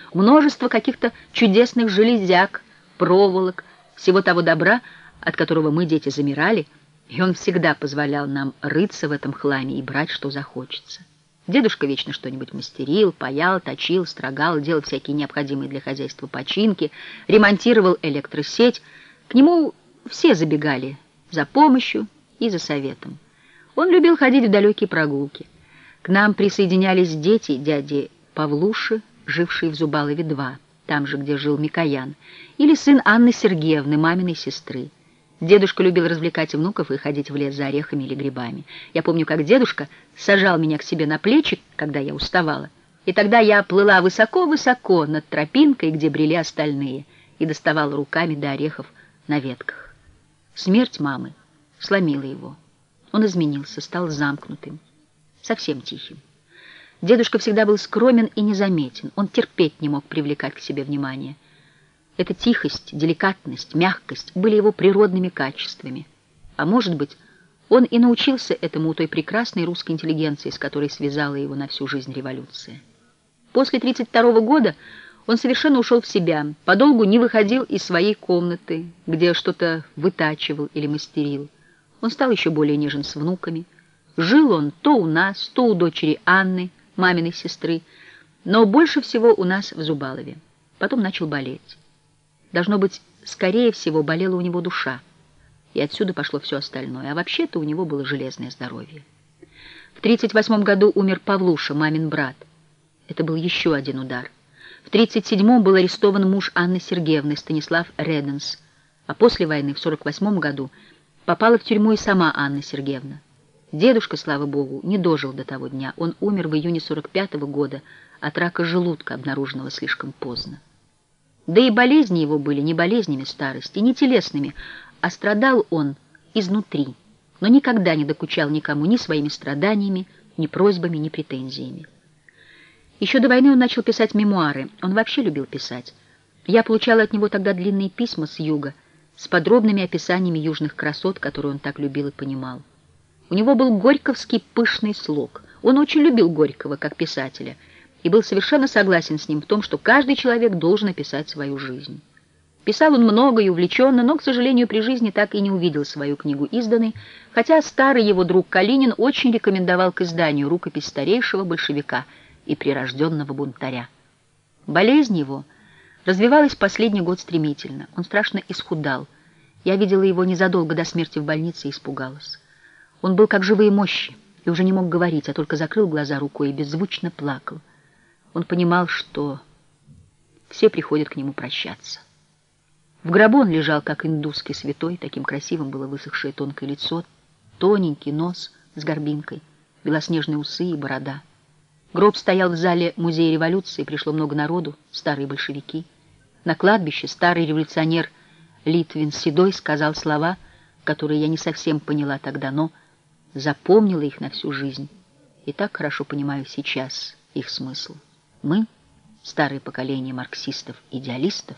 множество каких-то чудесных железяк, проволок, всего того добра, от которого мы, дети, замирали, и он всегда позволял нам рыться в этом хламе и брать, что захочется. Дедушка вечно что-нибудь мастерил, паял, точил, строгал, делал всякие необходимые для хозяйства починки, ремонтировал электросеть. К нему все забегали за помощью и за советом. Он любил ходить в далекие прогулки. К нам присоединялись дети дяди Павлуши, жившие в Зубалове-2, там же, где жил Микоян, или сын Анны Сергеевны, маминой сестры. Дедушка любил развлекать внуков и ходить в лес за орехами или грибами. Я помню, как дедушка сажал меня к себе на плечи, когда я уставала, и тогда я плыла высоко-высоко над тропинкой, где брели остальные, и доставала руками до орехов на ветках. Смерть мамы сломила его. Он изменился, стал замкнутым, совсем тихим. Дедушка всегда был скромен и незаметен. Он терпеть не мог привлекать к себе внимание. Эта тихость, деликатность, мягкость были его природными качествами. А может быть, он и научился этому у той прекрасной русской интеллигенции, с которой связала его на всю жизнь революция. После 1932 года он совершенно ушел в себя, подолгу не выходил из своей комнаты, где что-то вытачивал или мастерил. Он стал еще более нежен с внуками. Жил он то у нас, то у дочери Анны, маминой сестры, но больше всего у нас в Зубалове. Потом начал болеть. Должно быть, скорее всего, болела у него душа, и отсюда пошло все остальное, а вообще-то у него было железное здоровье. В 1938 году умер Павлуша, мамин брат. Это был еще один удар. В 1937 был арестован муж Анны Сергеевны, Станислав Реденс, а после войны, в 1948 году, попала в тюрьму и сама Анна Сергеевна. Дедушка, слава богу, не дожил до того дня. Он умер в июне 1945 года от рака желудка, обнаруженного слишком поздно. Да и болезни его были не болезнями старости, не телесными, а страдал он изнутри, но никогда не докучал никому ни своими страданиями, ни просьбами, ни претензиями. Еще до войны он начал писать мемуары. Он вообще любил писать. Я получала от него тогда длинные письма с юга, с подробными описаниями южных красот, которые он так любил и понимал. У него был горьковский пышный слог. Он очень любил Горького как писателя и был совершенно согласен с ним в том, что каждый человек должен описать свою жизнь. Писал он много и увлеченно, но, к сожалению, при жизни так и не увидел свою книгу изданной, хотя старый его друг Калинин очень рекомендовал к изданию рукопись старейшего большевика и прирожденного бунтаря. Болезнь его развивалась последний год стремительно. Он страшно исхудал. Я видела его незадолго до смерти в больнице и испугалась. Он был как живые мощи и уже не мог говорить, а только закрыл глаза рукой и беззвучно плакал. Он понимал, что все приходят к нему прощаться. В гробу он лежал, как индусский святой, таким красивым было высохшее тонкое лицо, тоненький нос с горбинкой, белоснежные усы и борода. Гроб стоял в зале Музея революции, пришло много народу, старые большевики. На кладбище старый революционер Литвин Седой сказал слова, которые я не совсем поняла тогда, но запомнила их на всю жизнь и так хорошо понимаю сейчас их смысл. Мы, старое поколение марксистов-идеалистов.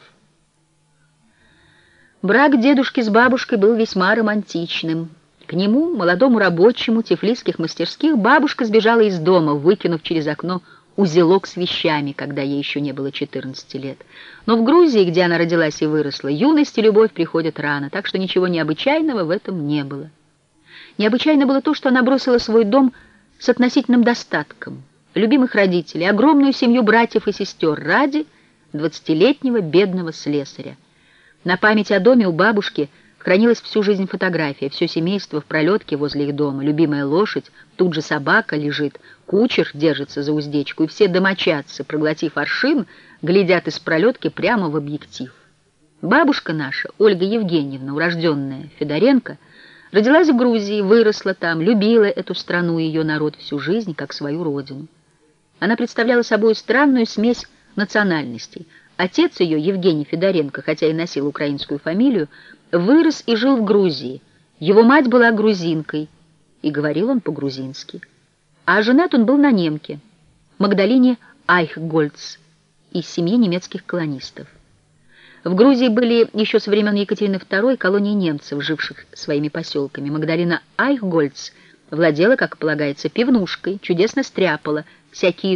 Брак дедушки с бабушкой был весьма романтичным. К нему, молодому рабочему тифлисских мастерских, бабушка сбежала из дома, выкинув через окно узелок с вещами, когда ей еще не было 14 лет. Но в Грузии, где она родилась и выросла, юность и любовь приходят рано, так что ничего необычайного в этом не было. Необычайно было то, что она бросила свой дом с относительным достатком, любимых родителей, огромную семью братьев и сестер ради 20-летнего бедного слесаря. На память о доме у бабушки хранилась всю жизнь фотография, все семейство в пролетке возле их дома, любимая лошадь, тут же собака лежит, кучер держится за уздечку, и все домочадцы, проглотив аршин, глядят из пролетки прямо в объектив. Бабушка наша, Ольга Евгеньевна, урожденная Федоренко, родилась в Грузии, выросла там, любила эту страну и ее народ всю жизнь, как свою родину. Она представляла собой странную смесь национальностей. Отец ее, Евгений Федоренко, хотя и носил украинскую фамилию, вырос и жил в Грузии. Его мать была грузинкой, и говорил он по-грузински. А женат он был на немке, Магдалине Айхгольц, из семьи немецких колонистов. В Грузии были еще со времен Екатерины II колонии немцев, живших своими поселками. Магдалина Айхгольц владела, как полагается, пивнушкой, чудесно стряпала всякие